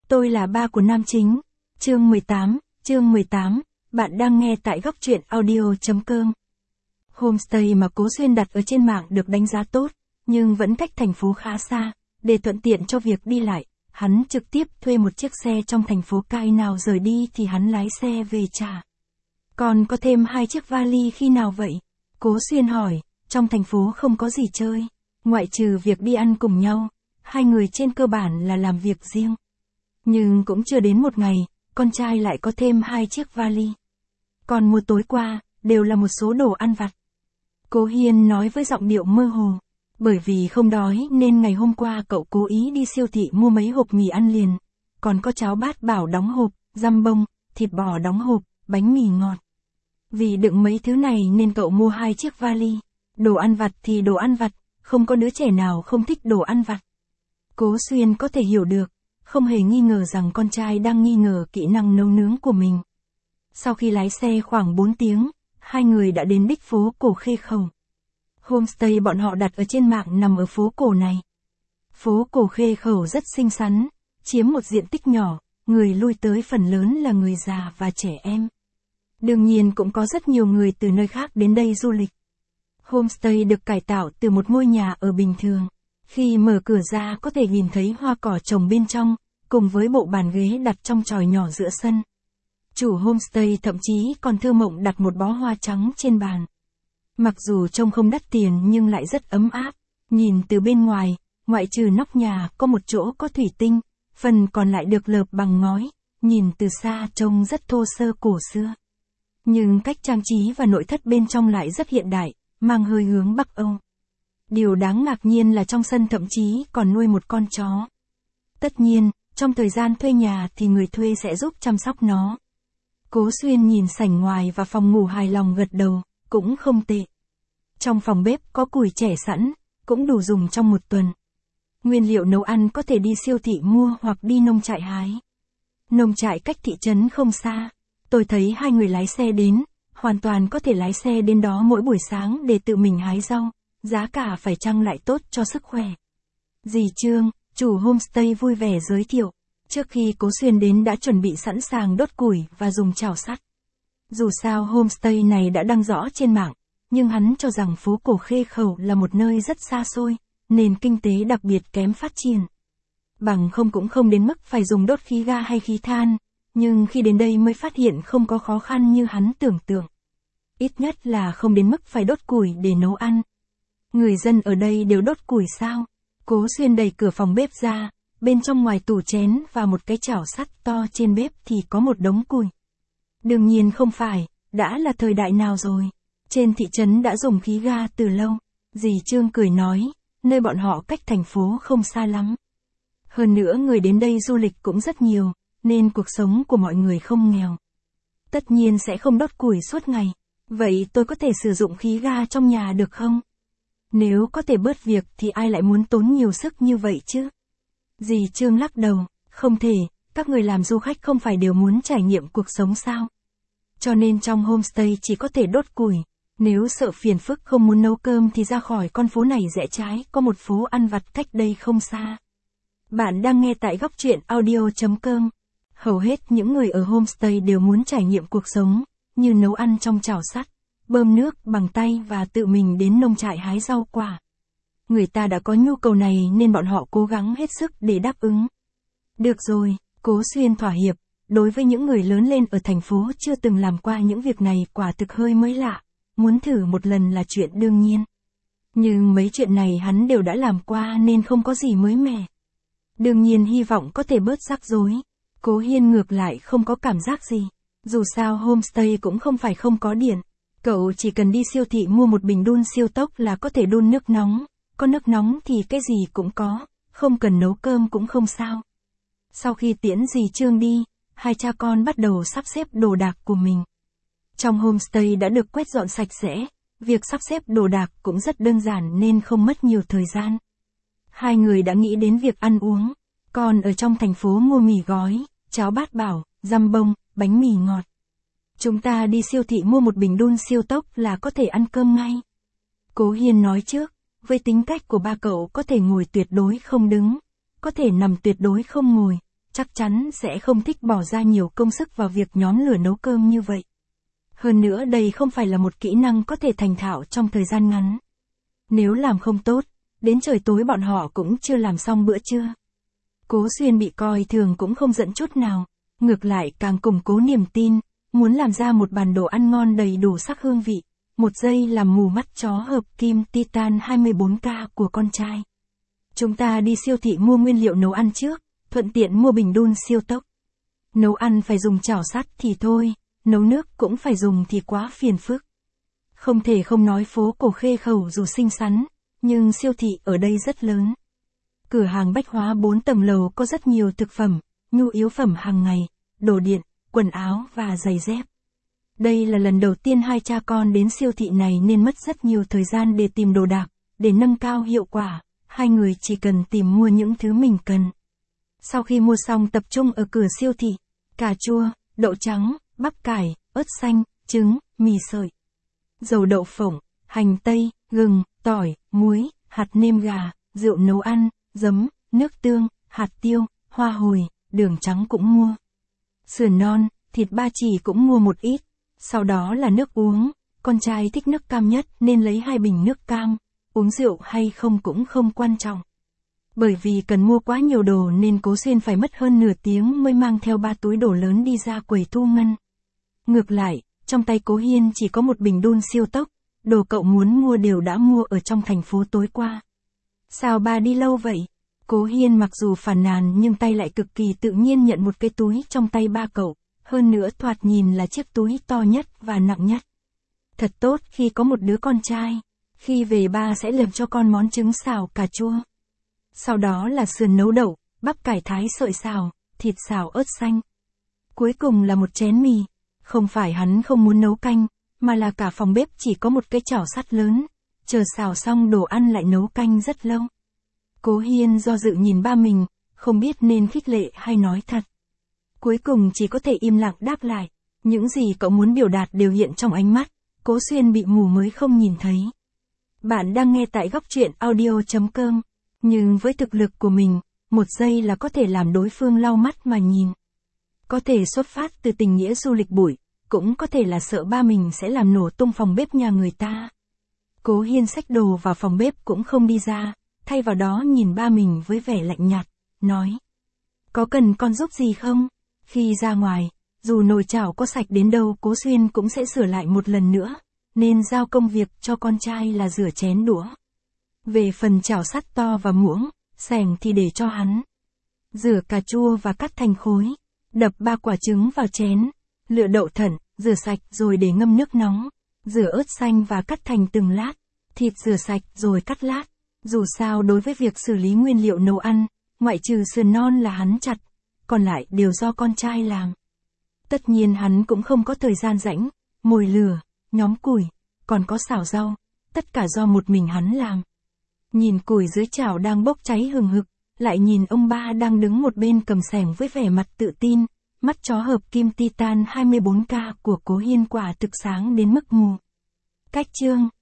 Tôi là ba của nam chính. Chương 18, bạn đang nghe tại góc truyện audio.com. Homestay mà Cố Xuyên đặt ở trên mạng được đánh giá tốt, nhưng vẫn cách thành phố khá xa. Để thuận tiện cho việc đi lại, hắn trực tiếp thuê một chiếc xe trong thành phố, cái nào rời đi thì hắn lái xe về trả. Còn có thêm 2 chiếc vali khi nào vậy? Cố Xuyên hỏi. Trong thành phố không có gì chơi, ngoại trừ việc đi ăn cùng nhau, hai người trên cơ bản là làm việc riêng. Nhưng cũng chưa đến một ngày, con trai lại có thêm 2 chiếc vali. Còn mua tối qua, đều là một số đồ ăn vặt. Cố Hiên nói với giọng điệu mơ hồ. Bởi vì không đói nên ngày hôm qua cậu cố ý đi siêu thị mua mấy hộp mì ăn liền. Còn có cháo bát bảo đóng hộp, dăm bông, thịt bò đóng hộp, bánh mì ngọt. Vì đựng mấy thứ này nên cậu mua 2 chiếc vali. Đồ ăn vặt thì đồ ăn vặt, không có đứa trẻ nào không thích đồ ăn vặt. Cố Xuyên có thể hiểu được, không hề nghi ngờ rằng con trai đang nghi ngờ kỹ năng nấu nướng của mình. Sau khi lái xe khoảng 4 tiếng, hai người đã đến đích phố cổ Khê Khẩu. Homestay bọn họ đặt ở trên mạng nằm ở phố cổ này. Phố cổ Khê Khẩu rất xinh xắn, chiếm một diện tích nhỏ, người lui tới phần lớn là người già và trẻ em. Đương nhiên cũng có rất nhiều người từ nơi khác đến đây du lịch. Homestay được cải tạo từ một ngôi nhà ở bình thường. Khi mở cửa ra có thể nhìn thấy hoa cỏ trồng bên trong, cùng với bộ bàn ghế đặt trong chòi nhỏ giữa sân. Chủ homestay thậm chí còn thơ mộng đặt một bó hoa trắng trên bàn. Mặc dù trông không đắt tiền nhưng lại rất ấm áp. Nhìn từ bên ngoài, ngoại trừ nóc nhà có một chỗ có thủy tinh, phần còn lại được lợp bằng ngói, nhìn từ xa trông rất thô sơ cổ xưa. Nhưng cách trang trí và nội thất bên trong lại rất hiện đại, mang hơi hướng Bắc Âu. Điều đáng ngạc nhiên là trong sân thậm chí còn nuôi một con chó. Tất nhiên, trong thời gian thuê nhà thì người thuê sẽ giúp chăm sóc nó. Cố Xuyên nhìn sảnh ngoài và phòng ngủ hài lòng gật đầu, cũng không tệ. Trong phòng bếp có củi chẻ sẵn, cũng đủ dùng trong một tuần. Nguyên liệu nấu ăn có thể đi siêu thị mua hoặc đi nông trại hái. Nông trại cách thị trấn không xa. Tôi thấy hai người lái xe đến, hoàn toàn có thể lái xe đến đó mỗi buổi sáng để tự mình hái rau, giá cả phải chăng lại tốt cho sức khỏe. Dì Trương, chủ homestay vui vẻ giới thiệu, trước khi Cố Xuyên đến đã chuẩn bị sẵn sàng đốt củi và dùng chảo sắt. Dù sao homestay này đã đăng rõ trên mạng, nhưng hắn cho rằng phố cổ Khê Khẩu là một nơi rất xa xôi, nền kinh tế đặc biệt kém phát triển. Bằng không cũng không đến mức phải dùng đốt khí ga hay khí than, nhưng khi đến đây mới phát hiện không có khó khăn như hắn tưởng tượng. Ít nhất là không đến mức phải đốt củi để nấu ăn. Người dân ở đây đều đốt củi sao? Cố Xuyên đẩy cửa phòng bếp ra, bên trong ngoài tủ chén và một cái chảo sắt to trên bếp thì có một đống củi. Đương nhiên không phải, đã là thời đại nào rồi. Trên thị trấn đã dùng khí ga từ lâu. Dì Trương cười nói, nơi bọn họ cách thành phố không xa lắm. Hơn nữa người đến đây du lịch cũng rất nhiều, nên cuộc sống của mọi người không nghèo. Tất nhiên sẽ không đốt củi suốt ngày. Vậy tôi có thể sử dụng khí ga trong nhà được không? Nếu có thể bớt việc thì ai lại muốn tốn nhiều sức như vậy chứ? Dì Trương lắc đầu, không thể, các người làm du khách không phải đều muốn trải nghiệm cuộc sống sao? Cho nên trong homestay chỉ có thể đốt củi. Nếu sợ phiền phức không muốn nấu cơm thì ra khỏi con phố này rẽ trái, có một phố ăn vặt cách đây không xa. Bạn đang nghe tại góc truyện audio.com. Hầu hết những người ở homestay đều muốn trải nghiệm cuộc sống, như nấu ăn trong chảo sắt, bơm nước bằng tay và tự mình đến nông trại hái rau quả. Người ta đã có nhu cầu này nên bọn họ cố gắng hết sức để đáp ứng. Được rồi, Cố Xuyên thỏa hiệp, đối với những người lớn lên ở thành phố chưa từng làm qua những việc này quả thực hơi mới lạ, muốn thử một lần là chuyện đương nhiên. Nhưng mấy chuyện này hắn đều đã làm qua nên không có gì mới mẻ. Đương nhiên hy vọng có thể bớt rắc rối. Cố Hiên ngược lại không có cảm giác gì. Dù sao homestay cũng không phải không có điện. Cậu chỉ cần đi siêu thị mua một bình đun siêu tốc là có thể đun nước nóng. Có nước nóng thì cái gì cũng có, không cần nấu cơm cũng không sao. Sau khi tiễn dì Trương đi, hai cha con bắt đầu sắp xếp đồ đạc của mình. Trong homestay đã được quét dọn sạch sẽ, việc sắp xếp đồ đạc cũng rất đơn giản nên không mất nhiều thời gian. Hai người đã nghĩ đến việc ăn uống, còn ở trong thành phố mua mì gói, cháo bát bảo, dăm bông, bánh mì ngọt. Chúng ta đi siêu thị mua một bình đun siêu tốc là có thể ăn cơm ngay. Cố Hiên nói trước, với tính cách của ba cậu có thể ngồi tuyệt đối không đứng, có thể nằm tuyệt đối không ngồi, chắc chắn sẽ không thích bỏ ra nhiều công sức vào việc nhóm lửa nấu cơm như vậy. Hơn nữa đây không phải là một kỹ năng có thể thành thạo trong thời gian ngắn. Nếu làm không tốt, đến trời tối bọn họ cũng chưa làm xong bữa trưa. Cố Xuyên bị coi thường cũng không giận chút nào, ngược lại càng củng cố niềm tin, muốn làm ra một bàn đồ ăn ngon đầy đủ sắc hương vị, một giây làm mù mắt chó hợp kim Titan 24K của con trai. Chúng ta đi siêu thị mua nguyên liệu nấu ăn trước, thuận tiện mua bình đun siêu tốc. Nấu ăn phải dùng chảo sắt thì thôi, nấu nước cũng phải dùng thì quá phiền phức. Không thể không nói phố cổ Khê Khẩu dù xinh xắn, nhưng siêu thị ở đây rất lớn. Cửa hàng bách hóa 4 tầng lầu có rất nhiều thực phẩm, nhu yếu phẩm hàng ngày, đồ điện, quần áo và giày dép. Đây là lần đầu tiên hai cha con đến siêu thị này nên mất rất nhiều thời gian để tìm đồ đạc, để nâng cao hiệu quả, hai người chỉ cần tìm mua những thứ mình cần. Sau khi mua xong tập trung ở cửa siêu thị, cà chua, đậu trắng, bắp cải, ớt xanh, trứng, mì sợi, dầu đậu phộng, hành tây, gừng, tỏi, muối, hạt nêm gà, rượu nấu ăn, giấm, nước tương, hạt tiêu, hoa hồi, đường trắng cũng mua. Sườn non, thịt ba chỉ cũng mua một ít, sau đó là nước uống, con trai thích nước cam nhất nên lấy 2 bình nước cam, uống rượu hay không cũng không quan trọng. Bởi vì cần mua quá nhiều đồ nên Cố Xuyên phải mất hơn nửa tiếng mới mang theo 3 túi đồ lớn đi ra quầy thu ngân. Ngược lại, trong tay Cố Hiên chỉ có một bình đun siêu tốc, đồ cậu muốn mua đều đã mua ở trong thành phố tối qua. Sao ba đi lâu vậy? Cố Hiên mặc dù phàn nàn nhưng tay lại cực kỳ tự nhiên nhận một cái túi trong tay ba cậu, hơn nữa thoạt nhìn là chiếc túi to nhất và nặng nhất. Thật tốt khi có một đứa con trai, khi về ba sẽ làm cho con món trứng xào cà chua. Sau đó là sườn nấu đậu, bắp cải thái sợi xào, thịt xào ớt xanh. Cuối cùng là một chén mì, không phải hắn không muốn nấu canh, mà là cả phòng bếp chỉ có một cái chảo sắt lớn, chờ xào xong đồ ăn lại nấu canh rất lâu. Cố Hiên do dự nhìn ba mình, không biết nên khích lệ hay nói thật. Cuối cùng chỉ có thể im lặng đáp lại, những gì cậu muốn biểu đạt đều hiện trong ánh mắt, Cố Xuyên bị mù mới không nhìn thấy. Bạn đang nghe tại góc truyện audio.com, nhưng với thực lực của mình, một giây là có thể làm đối phương lau mắt mà nhìn. Có thể xuất phát từ tình nghĩa du lịch bụi, cũng có thể là sợ ba mình sẽ làm nổ tung phòng bếp nhà người ta. Cố Hiên xách đồ vào phòng bếp cũng không đi ra, thay vào đó nhìn ba mình với vẻ lạnh nhạt, nói. Có cần con giúp gì không? Khi ra ngoài, dù nồi chảo có sạch đến đâu Cố Xuyên cũng sẽ sửa lại một lần nữa, nên giao công việc cho con trai là rửa chén đũa. Về phần chảo sắt to và muỗng, xẻng thì để cho hắn. Rửa cà chua và cắt thành khối, đập 3 quả trứng vào chén, lựa đậu thận, rửa sạch rồi để ngâm nước nóng, rửa ớt xanh và cắt thành từng lát, thịt rửa sạch rồi cắt lát. Dù sao đối với việc xử lý nguyên liệu nấu ăn, ngoại trừ sườn non là hắn chặt, còn lại đều do con trai làm. Tất nhiên hắn cũng không có thời gian rảnh, mồi lửa, nhóm củi, còn có xào rau, tất cả do một mình hắn làm. Nhìn củi dưới chảo đang bốc cháy hừng hực, lại nhìn ông ba đang đứng một bên cầm xẻng với vẻ mặt tự tin, mắt chó hợp kim Titan 24K của Cố Hiên quả thực sáng đến mức mù. Cách chương